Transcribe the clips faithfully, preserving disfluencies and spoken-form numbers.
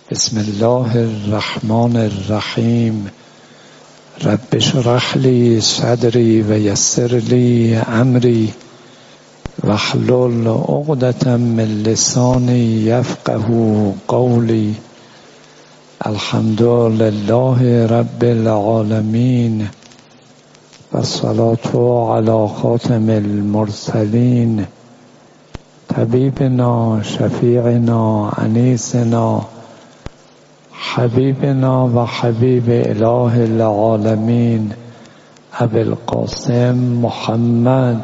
بسم الله الرحمن الرحیم. رب اشرح لی صدری و یسر لی امری واحلل عقدة من لسانی یفقهوا قولی. الحمد لله رب العالمین و الصلاة علی خاتم المرسلین طبیبنا شفیعنا انیسنا حبیبنا و حبیب اله العالمین ابی القاسم محمد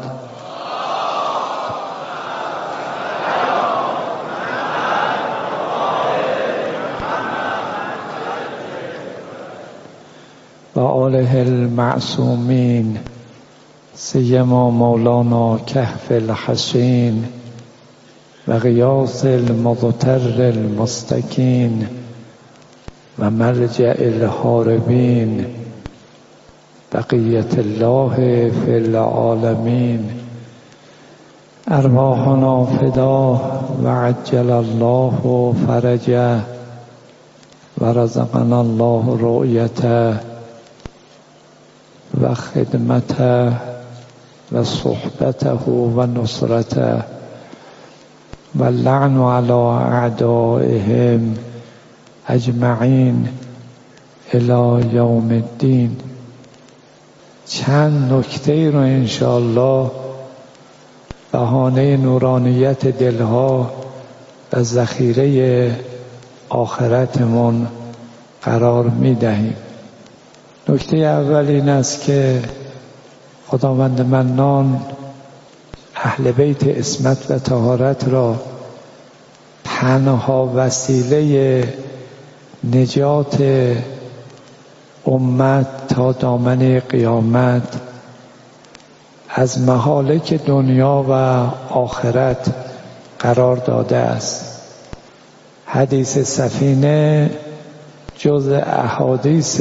و آله المعصومین سیما مولانا کهف الحسین و غیاث المضطر المستکین و مرجع الهاربین بقیت الله فی العالمین. ارواحنا فدا و عجل الله فرجه و رزقنا الله رؤیته و خدمته و صحبته و نصرته و اللعن علی اعدائهم اجمعین الی یوم الدین. چند نکته رو انشاءالله بهانه نورانیت دلها و ذخیره آخرتمون قرار می دهیم. نکته اول این است که خداوند منان اهل بیت عصمت و طهارت را تنها وسیله نجات امت تا دامن قیامت از مهالک دنیا و آخرت قرار داده است. حدیث سفینه جز احادیث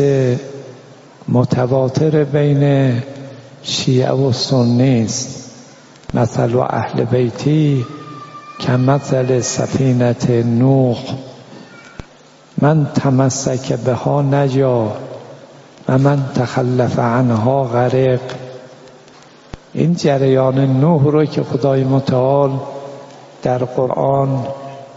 متواتر بین شیعه و سنی است. مثل اهل بیتی کمثل سفینه نوح من تمسک بها نجا و من تخلف عنها غرق. این جریان نوح رو که خدای متعال در قرآن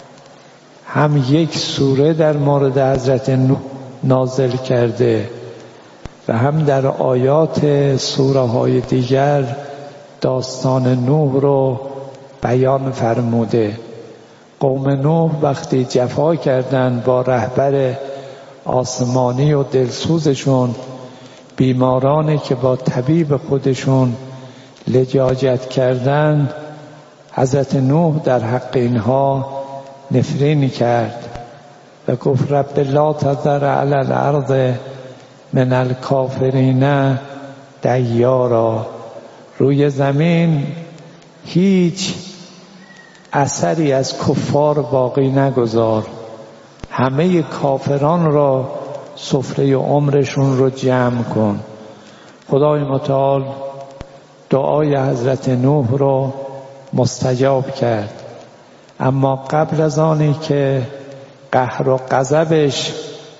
هم یک سوره در مورد حضرت نوح نازل کرده و هم در آیات سوره های دیگر داستان نوح رو بیان فرموده. قوم نوح وقتی جفا کردند با رهبر آسمانی و دلسوزشون، بیمارانی که با طبیب خودشون لجاجت کردند، حضرت نوح در حق اینها نفرین کرد و گفت رب لا تذر علی الارض من الکافرین دیارا. روی زمین هیچ اثری از کفار باقی نگذار، همه کافران را سفره عمرشون رو جمع کن. خدای متعال دعای حضرت نوح رو مستجاب کرد، اما قبل از آنی که قهر و غضبش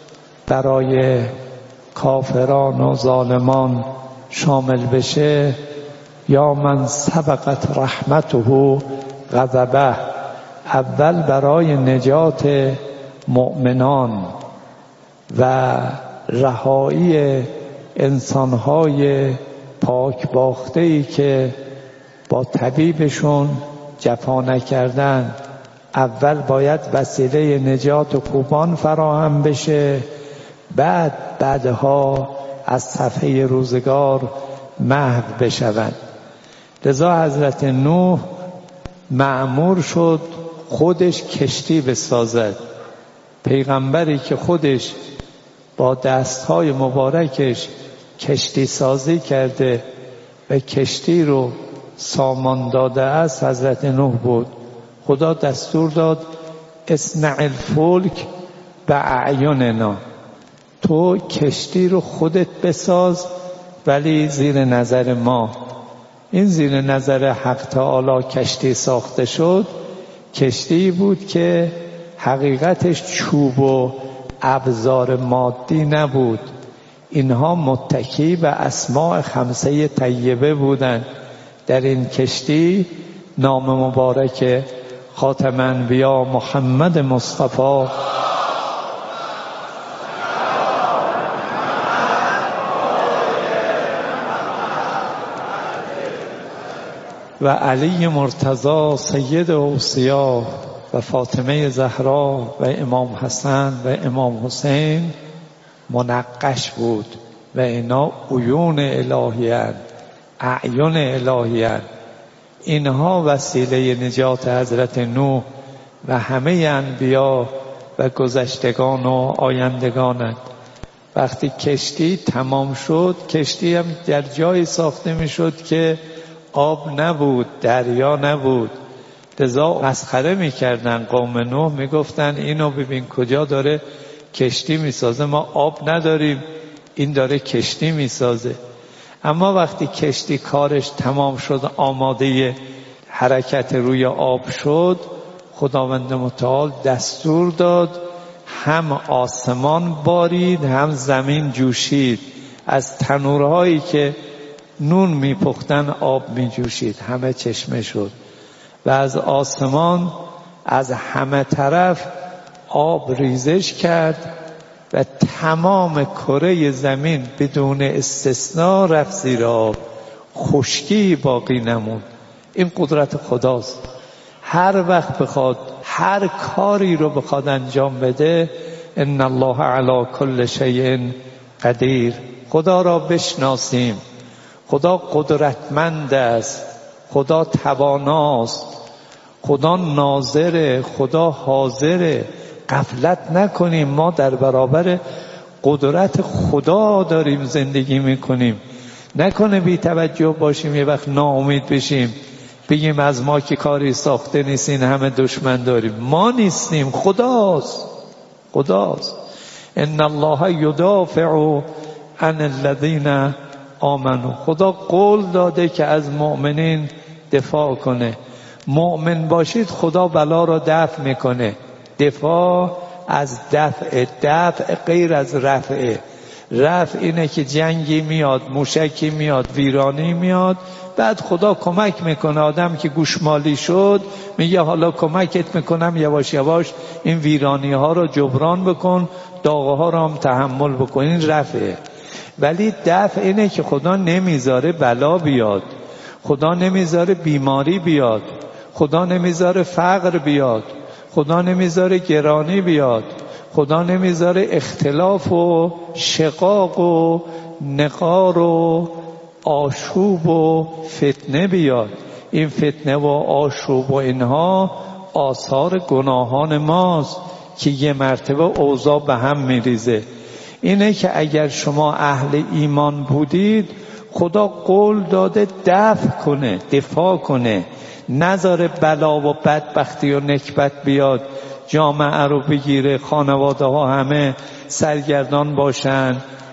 برای کافران و ظالمان شامل بشه، یا من سبقت رحمته غضبه، اول برای نجات مؤمنان و رهایی انسانهای پاک باخته‌ای که با طبیبشون جفا نکردن، اول باید وسیله نجات و کوبان فراهم بشه، بعد بعدها از صفحه روزگار محو بشوند. لذا حضرت نوح مأمور شد خودش کشتی بسازد. پیغمبری که خودش با دستهای مبارکش کشتی سازی کرده و کشتی رو سامان داده است حضرت نوح بود. خدا دستور داد اصنع الفلک باعیننا، تو کشتی رو خودت بساز ولی زیر نظر ما. این زیر نظر حق تعالی کشتی ساخته شد. کشتی بود که حقیقتش چوب و ابزار مادی نبود. اینها متکی به اسماء خمسه طیبه بودند. در این کشتی نام مبارک خاتم انبیا محمد مصطفی و علی مرتضی سید اوصیا و فاطمه زهرا و امام حسن و امام حسین منقش بود و اینا عیون الهی‌اند، اعیان الهی‌اند. اینها وسیله نجات حضرت نوح و همه انبیا و گذشتگان و آیندگانند. وقتی کشتی تمام شد، کشتی هم در جایی ساخته می شد که آب نبود، دریا نبود. لذا مسخره می کردن قوم نوح، می گفتن اینو ببین کجا داره کشتی می سازه، ما آب نداریم، این داره کشتی می سازه. اما وقتی کشتی کارش تمام شد، آماده حرکت روی آب شد، خداوند متعال دستور داد هم آسمان بارید هم زمین جوشید. از تنورهایی که نون میپختن آب میجوشید، همه چشمه شد و از آسمان از همه طرف آب ریزش کرد و تمام کره زمین بدون استثناء رفت زیر آب، خشکی باقی نموند. این قدرت خداست. هر وقت بخواد هر کاری رو بخواد انجام بده، ان الله علی کل شیء قدیر. خدا را بشناسیم. خدا قدرتمند است، خدا تواناست، خدا ناظره، خدا حاضره. غفلت نکنیم، ما در برابر قدرت خدا داریم زندگی میکنیم. نکنه بی توجه باشیم یه وقت ناامید بشیم، بگیم از ما که کاری ساخته نیستین، همه دشمن داریم. ما نیستیم، خداست. خداست. ان الله یدافع عن الذین آمنو. خدا قول داده که از مؤمنین دفاع کنه. مؤمن باشید خدا بلا را دفع میکنه. دفاع از دفع، دفع غیر از رفع. رفع اینه که جنگی میاد، موشکی میاد، ویرانی میاد، بعد خدا کمک میکنه. آدم که گوشمالی شد میگه حالا کمکت میکنم، یواش یواش این ویرانی ها رو جبران بکن، داغه ها رو هم تحمل بکن. این رفعه. ولی دفع اینه که خدا نمیذاره بلا بیاد، خدا نمیذاره بیماری بیاد، خدا نمیذاره فقر بیاد، خدا نمیذاره گرانی بیاد، خدا نمیذاره اختلاف و شقاق و نقار و آشوب و فتنه بیاد. این فتنه و آشوب و اینها آثار گناهان ماست که یه مرتبه اوضاع به هم میریزه. اینه که اگر شما اهل ایمان بودید، خدا قول داده دفع کنه، دفاع کنه، نذاره بلا و بدبختی و نکبت بیاد، جامعه رو بگیره، خانواده ها همه سرگردان باشن،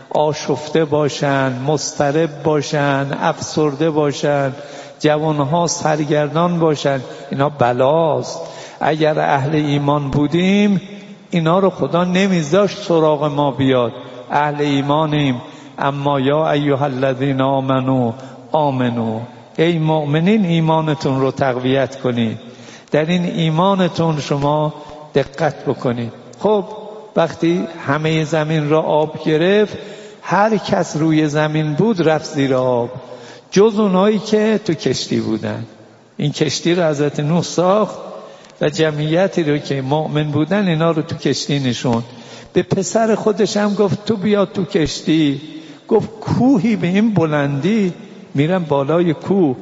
آشفته باشن، مضطرب باشن، افسرده باشن، جوانها سرگردان باشن. اینا بلاست. اگر اهل ایمان بودیم اینا رو خدا نمیذاشت سراغ ما بیاد. اهل ایمانیم. اما یا ایها الذین آمنو آمنو. ای مؤمنین ایمانتون رو تقویت کنید، در این ایمانتون شما دقت بکنید. خب وقتی همه زمین را آب گرفت، هر کس روی زمین بود رفت زیر آب، جز اونایی که تو کشتی بودن. این کشتی رو حضرت نوح ساخت و جمعیتی رو که مؤمن بودن اینا رو تو کشتی نشوند. به پسر خودش هم گفت تو بیا تو کشتی. گفت کوهی به این بلندی؟ میرم بالای کوه.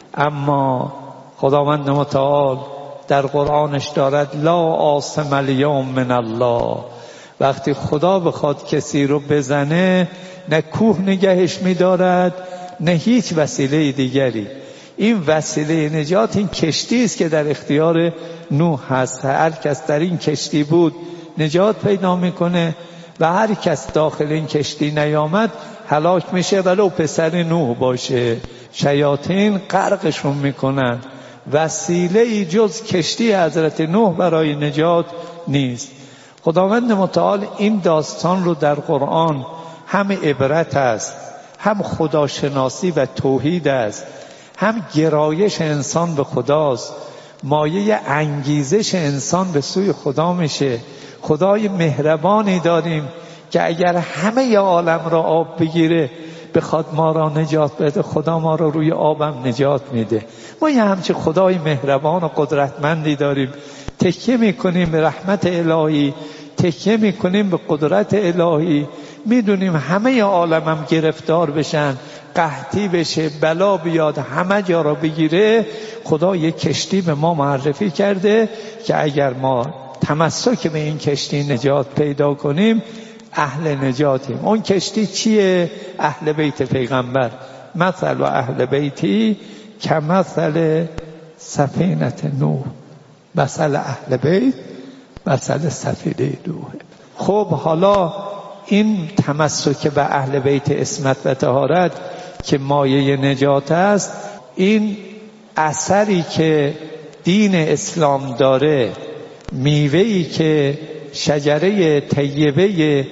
اما خداوند متعال در قرآنش دارد لا عاصم الیوم من الله. وقتی خدا بخواد کسی رو بزنه، نه کوه نگهش میدارد نه هیچ وسیله دیگری. این وسیله نجات این کشتی است که در اختیار نوح هست. هر کس در این کشتی بود نجات پیدا میکنه و هر کس داخل این کشتی نیامد هلاک میشه، ولو پسر نوح باشه. شیاطین غرقشون میکنن. وسیله ای جز کشتی حضرت نوح برای نجات نیست. خداوند متعال این داستان رو در قرآن هم عبرت است، هم خداشناسی و توحید است، هم گرایش انسان به خداست، مایه انگیزش انسان به سوی خدا میشه. خدای مهربانی داریم که اگر همه عالم را آب بگیره بخواد ما را نجات بده، خدا ما را روی آبم نجات میده. ما یه همچه خدای مهربان و قدرتمندی داریم، تکیه میکنیم به رحمت الهی، تکیه میکنیم به قدرت الهی. میدونیم همه عالمم گرفتار بشن، قحطی بشه، بلا بیاد، همه جا را بگیره، خدا یک کشتی به ما معرفی کرده که اگر ما تمسک به این کشتی نجات پیدا کنیم اهل نجاتیم. اون کشتی چیه؟ اهل بیت پیغمبر. مثل و اهل بیتی که مثل سفینه نوح، مثل اهل بیت مثل سفینه نوح. خب حالا این تمسک به اهل بیت عصمت و طهارت که مایه نجات است، این اثری که دین اسلام داره، میوه‌ای که شجره طیبه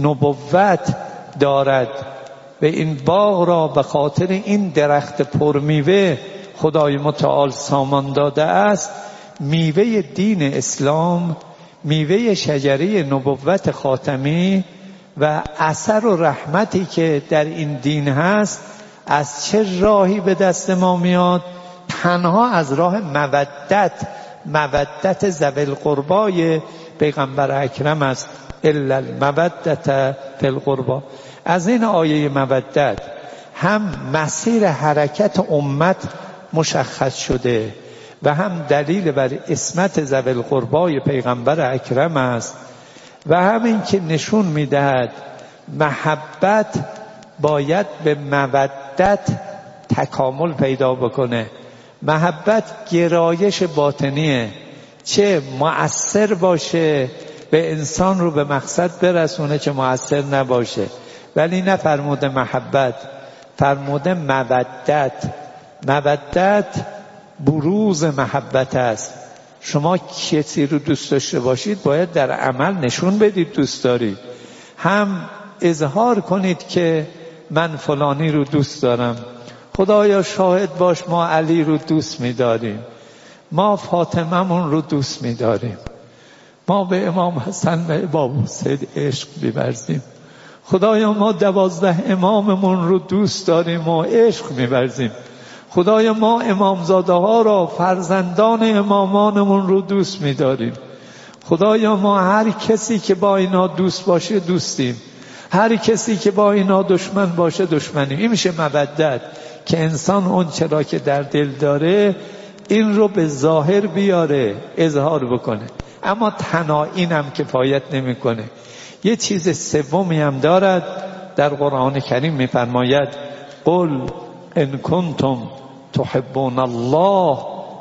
نبوت دارد و این باغ را به خاطر این درخت پرمیوه خدای متعال سامان داده است. میوه دین اسلام، میوه شجره نبوت خاتمی و اثر و رحمتی که در این دین هست، از چه راهی به دست ما میاد؟ تنها از راه مودت، مودت ذوی القربای پیغمبر اکرم است. الا المودت فی القربا. از این آیه مودت هم مسیر حرکت امت مشخص شده و هم دلیل بر عصمت ذوی القربای پیغمبر اکرم است و همین که نشون میدهد محبت باید به مودت تکامل پیدا بکنه. محبت گرایش باطنیه، چه مؤثر باشه به انسان رو به مقصد برسونه چه مؤثر نباشه. ولی نفرموده محبت، فرموده مودت. مودت بروز محبت است. شما کسی رو دوست داشته باشید باید در عمل نشون بدید دوست دارید، هم اظهار کنید که من فلانی رو دوست دارم. خدایا شاهد باش ما علی رو دوست می‌داریم، ما فاطمه من رو دوست می‌داریم، ما به امام حسن و امام حسین عشق می‌ورزیم. خدایا ما دوازده اماممون رو دوست داریم و عشق می‌ورزیم. خدایا ما امامزاده ها را، فرزندان امامانمون رو دوست می‌داریم. خدایا ما هر کسی که با اینا دوست باشه دوستیم، هر کسی که با اینا دشمن باشه دشمنیم. این میشه مودت، که انسان اون چرا که در دل داره این رو به ظاهر بیاره، اظهار بکنه. اما تنها اینم کفایت نمیکنه. یه چیز سومی هم دارد. در قرآن کریم میفرماید قل ان کنتم تحبون الله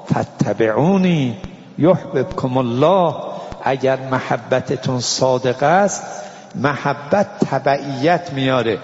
فاتبعونی یحببکم الله. اگر محبتتون صادق است، محبت تبعیت میاره.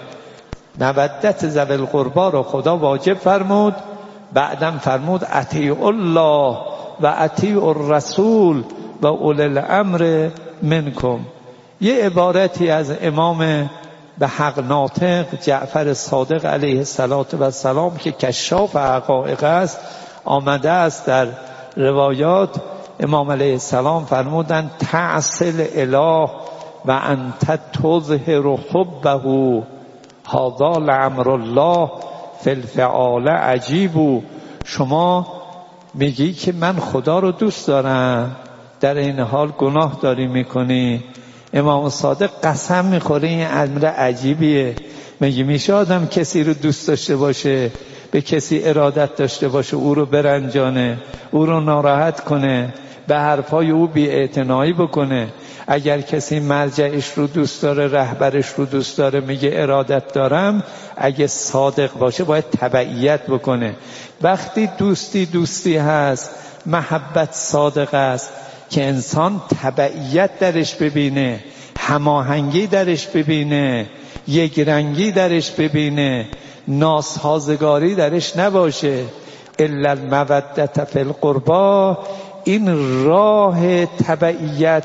مودت ذوی القربا رو خدا واجب فرمود، بعدم فرمود اطیعوا الله و اطیعوا الرسول و اولی الامر منکم. یه عبارتی از امام به حق ناطق جعفر صادق علیه السلام که کشاف حقایق است آمده است. در روایات امام علیه السلام فرمودند تعصل اله و انت تظهر حبه هذا لامر الله فی الفعال عجیب. شما میگی که من خدا رو دوست دارم، در این حال گناه داری میکنی. امام صادق قسم میخوره این امر عجیبیه. میگه میشه آدم کسی رو دوست داشته باشه، به کسی ارادت داشته باشه، او رو برنجانه، او رو ناراحت کنه، به حرفای او بی‌اعتنایی بکنه؟ اگر کسی مرجعش رو دوست داره، رهبرش رو دوست داره، میگه ارادت دارم، اگه صادق باشه باید تبعیت بکنه. وقتی دوستی دوستی هست، محبت صادق است که انسان تبعیت درش ببینه، هماهنگی درش ببینه، یک رنگی درش ببینه، ناسازگاری درش نباشه. الا المودت فی القربا. این راه تبعیت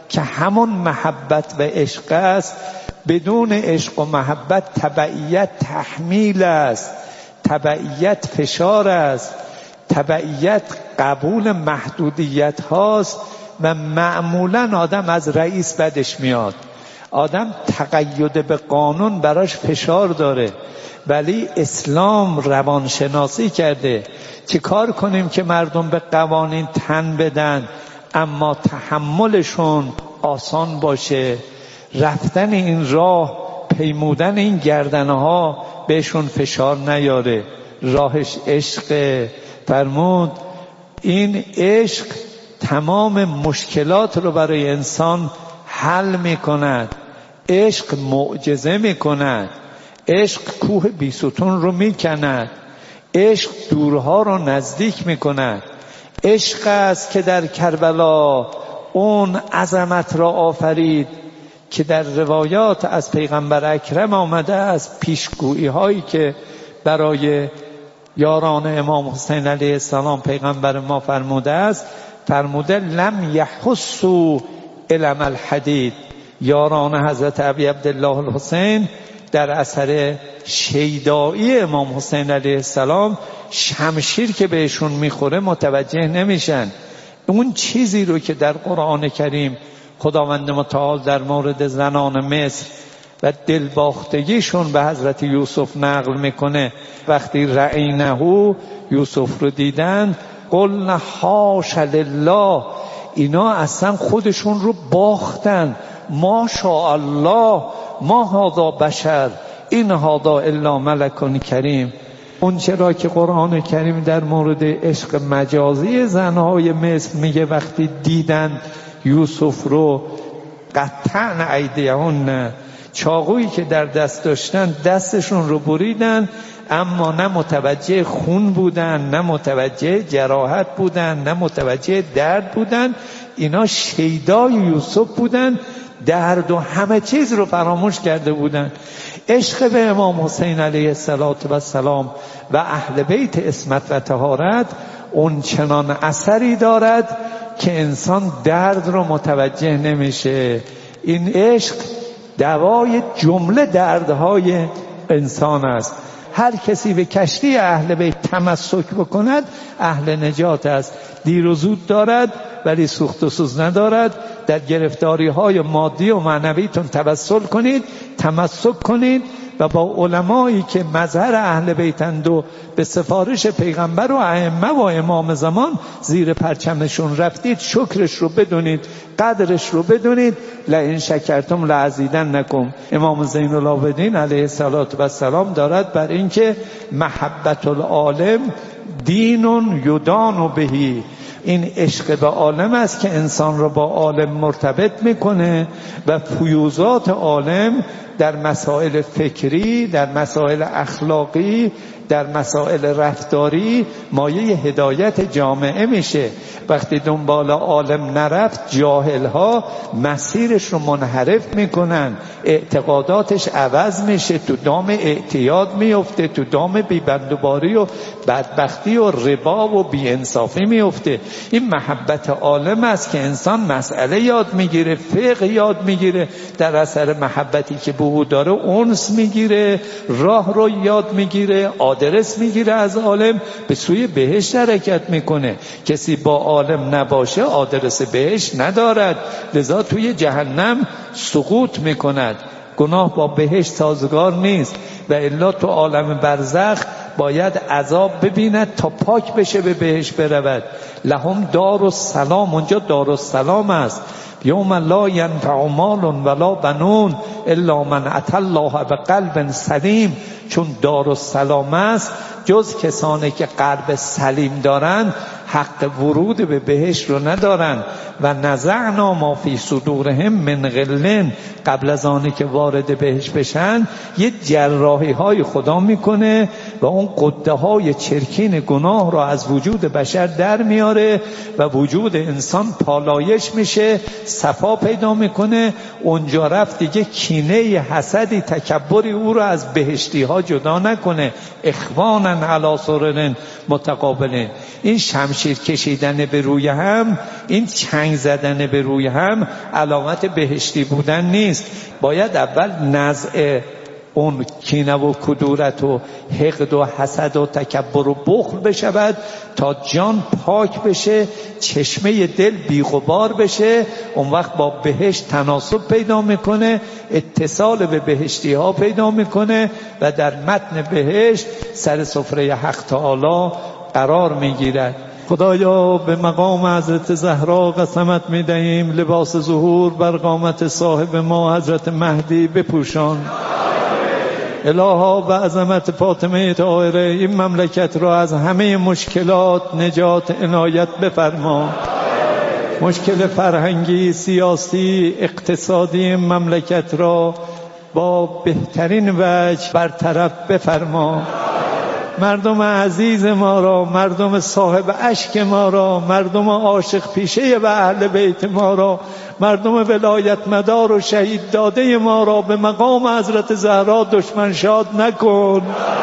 که همون محبت و عشق است. بدون عشق و محبت تبعیت تحمیل است، تبعیت فشار است، تبعیت قبول محدودیت هاست و معمولا آدم از رئیس بدش میاد. آدم تقید به قانون براش فشار داره، ولی اسلام روانشناسی کرده چه کار کنیم که مردم به قوانین تن بدن اما تحملشون آسان باشه، رفتن این راه، پیمودن این گردنه ها بهشون فشار نیاره. راهش عشق. فرمود این عشق تمام مشکلات رو برای انسان حل میکند. عشق معجزه میکند. عشق کوه بیستون رو میکند. عشق دورها رو نزدیک میکند. عشق است که در کربلا اون عظمت را آفرید که در روایات از پیغمبر اکرم آمده است، پیشگویی هایی که برای یاران امام حسین علیه السلام پیغمبر ما فرموده است. فرموده لم یحسوا الم الحدید. یاران حضرت ابی عبدالله الحسین در اثر شیدایی امام حسین علیه السلام شمشیر که بهشون میخوره متوجه نمیشن. اون چیزی رو که در قرآن کریم خداوند متعال در مورد زنان مصر و دلباختگیشون به حضرت یوسف نقل میکنه، وقتی رعینهو یوسف رو دیدن قلنا حاش لله، اینا اصلا خودشون رو باختن. ما شاء الله ما هذا بشر این هذا الا ملک کریم. اون چرا که قرآن کریم در مورد عشق مجازی زنهای مصر میگه وقتی دیدن یوسف رو قطعن ایدیهن، چاقویی که در دست داشتن دستشون رو بریدن، اما نه متوجه خون بودن، نه متوجه جراحت بودن، نه متوجه درد بودن. اینا شیدای یوسف بودن، درد و همه چیز رو فراموش کرده بودن. عشق به امام حسین علیه السلام و اهل بیت عصمت و طهارت اون چنان اثری دارد که انسان درد رو متوجه نمیشه. این عشق دوای جمله دردهای انسان است. هر کسی به کشتی اهل بیت تمسک بکند اهل نجات است. دیر و زود دارد ولی سوخت و سوز ندارد. در گرفتاری های مادی و معنویتون توسل کنید، تمسک کنید و با علمایی که مظهر اهل بیتند و به سفارش پیغمبر و ائمه و امام زمان زیر پرچمشون رفتید، شکرش رو بدونید، قدرش رو بدونید. لئن شکرتم لازیدنکم. امام زین العابدین علیه السلام دارد بر اینکه محبت العالم دین یدان بهی. این عشق به عالم است که انسان را با عالم مرتبط میکنه و فیوزات عالم در مسائل فکری، در مسائل اخلاقی، در مسائل رفتاری مایه هدایت جامعه میشه. وقتی دنبال عالم نرفت جاهل ها مسیرش رو منحرف میکنن، اعتقاداتش عوض میشه، تو دام اعتیاد میفته، تو دام بیبندوباری و بدبختی و ربا و بی‌انصافی میفته. این محبت عالم است که انسان مسئله یاد میگیره، فقه یاد میگیره، در اثر محبتی که به او داره انس میگیره، راه رو یاد میگیره، آدرس میگیره از عالم، به سوی بهشت حرکت میکنه. کسی با عالم نباشه آدرس بهشت ندارد، لذا توی جهنم سقوط میکند. گناه با بهشت سازگار نیست و الا تو عالم برزخ باید عذاب ببیند تا پاک بشه به بهشت برود. لهم دار السلام، اونجا دار السلام است. یوم لا ینفع مال ولا بنون الا من اتى الله بقلب سلیم. چون دار السلام است جز کسانی که قلب سلیم دارند حق ورود به بهشت رو ندارن. و نزعنا ما فی صدورهم من غل، قبل از آنی که وارد بهشت بشن یه جراحی های خدا میکنه و اون قده های چرکین گناه رو از وجود بشر در میاره و وجود انسان پالایش میشه، صفا پیدا میکنه. اونجا رفت دیگه کینه، حسدی، تکبری او رو از بهشتی ها جدا نکنه. اخوانا علی سرر متقابلین. این شمشیر شمشیر کشیدن به روی هم، این چنگ زدن به روی هم علامت بهشتی بودن نیست. باید اول نزع اون کینه و کدورت و حقد و حسد و تکبر و بخل بشود تا جان پاک بشه، چشمه دل بیغبار بشه. اون وقت با بهشت تناسب پیدا میکنه، اتصال به بهشتی ها پیدا میکنه و در متن بهشت سر سفره حق تعالی قرار میگیرد. خدایا به مقام حضرت زهرا قسمت میدهیم لباس ظهور بر قامت صاحب ما حضرت مهدی بپوشان. الها به عظمت فاطمه طاهره این مملکت را از همه مشکلات نجات عنایت بفرما. مشکل فرهنگی، سیاسی، اقتصادی مملکت را با بهترین وجه برطرف بفرما. مردم عزیز ما را، مردم صاحب اشک ما را، مردم عاشق پیشه و اهل بیت ما را، مردم ولایت مدار و شهید داده ما را به مقام حضرت زهرا دشمن شاد نکن.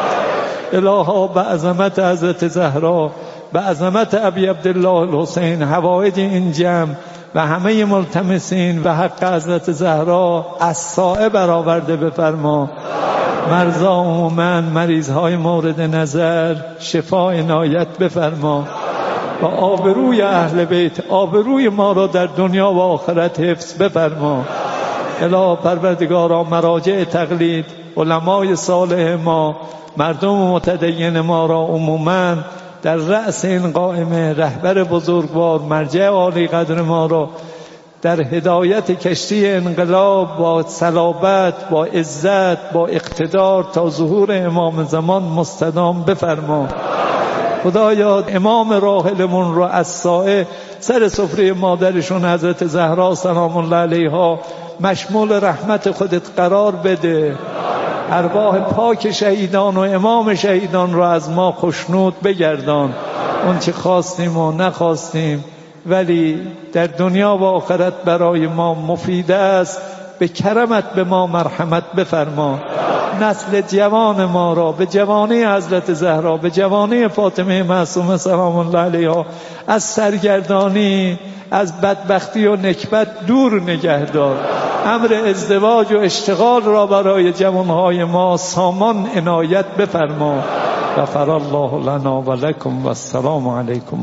الها به عظمت حضرت زهرا، به عظمت ابی عبدالله الحسین، حوائج این جمع و همه ملتمسین و حق حضرت زهرا از سایه برآورده بفرما. مرضا عموما، مریضهای مورد نظر شفا عنایت بفرما و آبروی اهل بیت، آبروی ما را در دنیا و آخرت حفظ بفرما. اله پروردگارا مراجع تقلید، علمای صالح ما، مردم متدین ما را عموما در رأس این قائمه، رهبر بزرگوار، مرجع عالی قدر ما را در هدایت کشتی انقلاب با صلابت، با عزت، با اقتدار تا ظهور امام زمان مستدام بفرما. خدایا امام راحلمون رو از سایه سر سفره مادرشون حضرت زهرا سلام الله علیها مشمول رحمت خودت قرار بده. ارواح پاک شهیدان و امام شهیدان را از ما خوشنود بگردان. اون چه خواستیم و نخواستیم ولی در دنیا و آخرت برای ما مفید است، به کرمت به ما مرحمت بفرما. نسل جوان ما را به جوانی حضرت زهرا، به جوانی فاطمه معصومه سلام الله علیها از سرگردانی، از بدبختی و نکبت دور نگهدار. امر ازدواج و اشتغال را برای جوانهای ما سامان عنایت بفرما. غفر الله لنا و لکم و السلام علیکم.